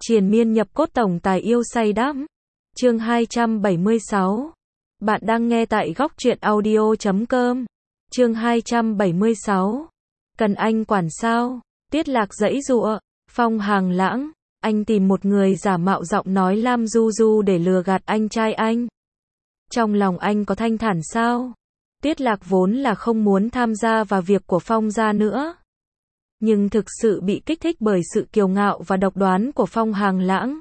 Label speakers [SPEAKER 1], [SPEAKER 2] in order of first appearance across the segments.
[SPEAKER 1] Triền miên nhập cốt tổng tài yêu say đắm. Chương 276. Bạn đang nghe tại góc truyện audio.com. Chương 276. Cần anh quản sao? Tiết Lạc giãy giụa. Phong Hàng Lãng, anh tìm một người giả mạo giọng nói Lam Du Du để lừa gạt anh trai anh. Trong lòng anh có thanh thản sao? Tiết Lạc vốn là không muốn tham gia vào việc của Phong gia nữa, nhưng thực sự bị kích thích bởi sự kiêu ngạo và độc đoán của Phong Hàng Lãng.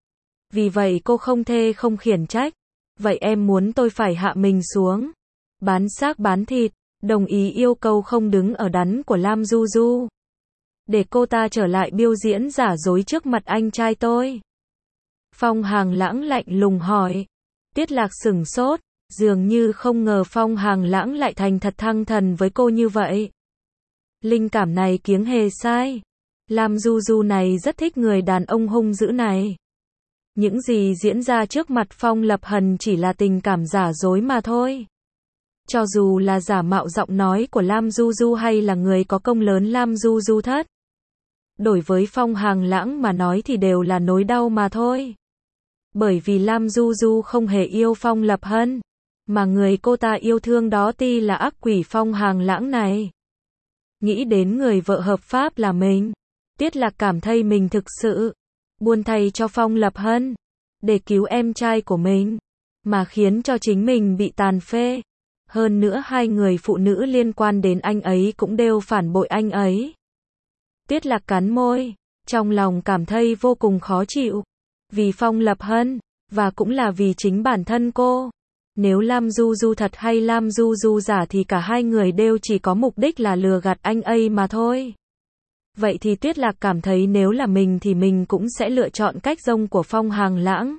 [SPEAKER 1] Vì vậy cô không thê không khiển trách. Vậy em muốn tôi phải hạ mình xuống, bán xác bán thịt, đồng ý yêu cầu không đứng ở đắn của Lam Du Du, để cô ta trở lại biểu diễn giả dối trước mặt anh trai tôi? Phong Hàng Lãng lạnh lùng hỏi. Tiết Lạc sửng sốt, dường như không ngờ Phong Hàng Lãng lại thành thật thăng thần với cô như vậy. Linh cảm này kiếng hề sai. Lam Du Du này rất thích người đàn ông hung dữ này. Những gì diễn ra trước mặt Phong Lập Hân chỉ là tình cảm giả dối mà thôi. Cho dù là giả mạo giọng nói của Lam Du Du hay là người có công lớn Lam Du Du thất, đối với Phong Hàng Lãng mà nói thì đều là nỗi đau mà thôi. Bởi vì Lam Du Du không hề yêu Phong Lập Hân, mà người cô ta yêu thương đó ti là ác quỷ Phong Hàng Lãng này. Nghĩ đến người vợ hợp pháp là mình, Tiết Lạc cảm thấy mình thực sự buồn thay cho Phong Lập Hân, để cứu em trai của mình, mà khiến cho chính mình bị tàn phế. Hơn nữa hai người phụ nữ liên quan đến anh ấy cũng đều phản bội anh ấy. Tiết Lạc cắn môi, trong lòng cảm thấy vô cùng khó chịu. Vì Phong Lập Hân, và cũng là vì chính bản thân cô. Nếu Lam Du Du thật hay Lam Du Du giả thì cả hai người đều chỉ có mục đích là lừa gạt anh ấy mà thôi. Vậy thì Tiết Lạc cảm thấy nếu là mình thì mình cũng sẽ lựa chọn cách dông của Phong Hàng Lãng.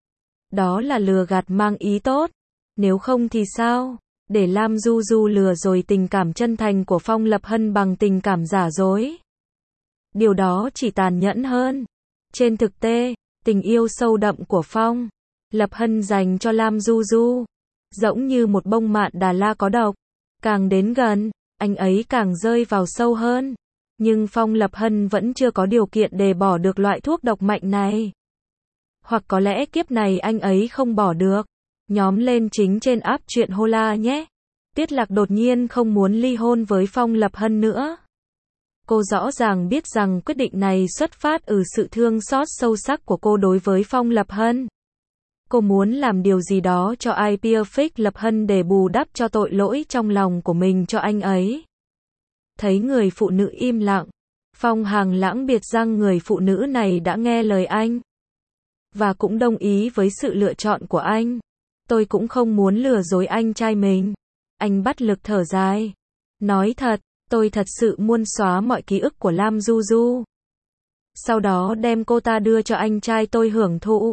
[SPEAKER 1] Đó là lừa gạt mang ý tốt. Nếu không thì sao? Để Lam Du Du lừa rồi tình cảm chân thành của Phong Lập Hân bằng tình cảm giả dối. Điều đó chỉ tàn nhẫn hơn. Trên thực tế, tình yêu sâu đậm của Phong Lập Hân dành cho Lam Du Du giống như một bông mạn Đà La có độc. Càng đến gần, anh ấy càng rơi vào sâu hơn. Nhưng Phong Lập Hân vẫn chưa có điều kiện để bỏ được loại thuốc độc mạnh này. Hoặc có lẽ kiếp này anh ấy không bỏ được. Nhóm lên chính trên app truyện Hola nhé. Tiết Lạc đột nhiên không muốn ly hôn với Phong Lập Hân nữa. Cô rõ ràng biết rằng quyết định này xuất phát từ sự thương xót sâu sắc của cô đối với Phong Lập Hân. Cô muốn làm điều gì đó cho Perfect Lập Hân để bù đắp cho tội lỗi trong lòng của mình cho anh ấy. Thấy người phụ nữ im lặng, Phong Hàng Lãng biết rằng người phụ nữ này đã nghe lời anh, và cũng đồng ý với sự lựa chọn của anh. Tôi cũng không muốn lừa dối anh trai mình. Anh bắt lực thở dài. Nói thật, tôi thật sự muốn xóa mọi ký ức của Lam Du Du, sau đó đem cô ta đưa cho anh trai tôi hưởng thụ.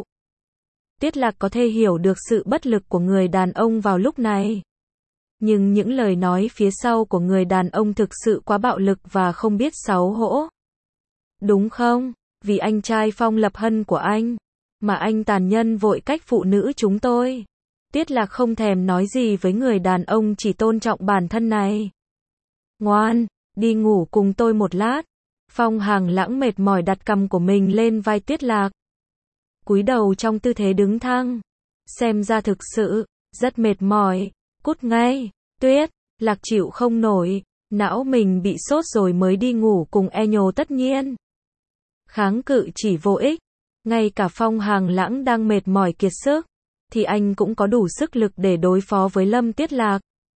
[SPEAKER 1] Tiết Lạc có thể hiểu được sự bất lực của người đàn ông vào lúc này. Nhưng những lời nói phía sau của người đàn ông thực sự quá bạo lực và không biết xấu hổ. Đúng không? Vì anh trai Phong Lập Hân của anh, mà anh tàn nhẫn vội cách phụ nữ chúng tôi. Tiết Lạc không thèm nói gì với người đàn ông chỉ tôn trọng bản thân này. Ngoan, đi ngủ cùng tôi một lát. Phong Hàng Lãng mệt mỏi đặt cằm của mình lên vai Tiết Lạc, cúi đầu trong tư thế đứng thẳng. Xem ra thực sự rất mệt mỏi. Cút ngay. Tuyết Lạc chịu không nổi, não mình bị sốt rồi mới đi ngủ cùng Nhô tất nhiên. Kháng cự chỉ vô ích. Ngay cả Phong Hàng Lãng đang mệt mỏi kiệt sức, thì anh cũng có đủ sức lực để đối phó với Lâm Tiết Lạc.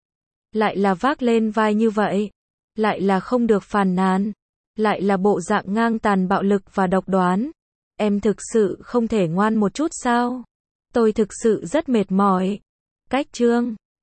[SPEAKER 1] Lại là vác lên vai như vậy, lại là không được phàn nàn, lại là bộ dạng ngang tàn bạo lực và độc đoán. Em thực sự không thể ngoan một chút sao? Tôi thực sự rất mệt mỏi. Cách chương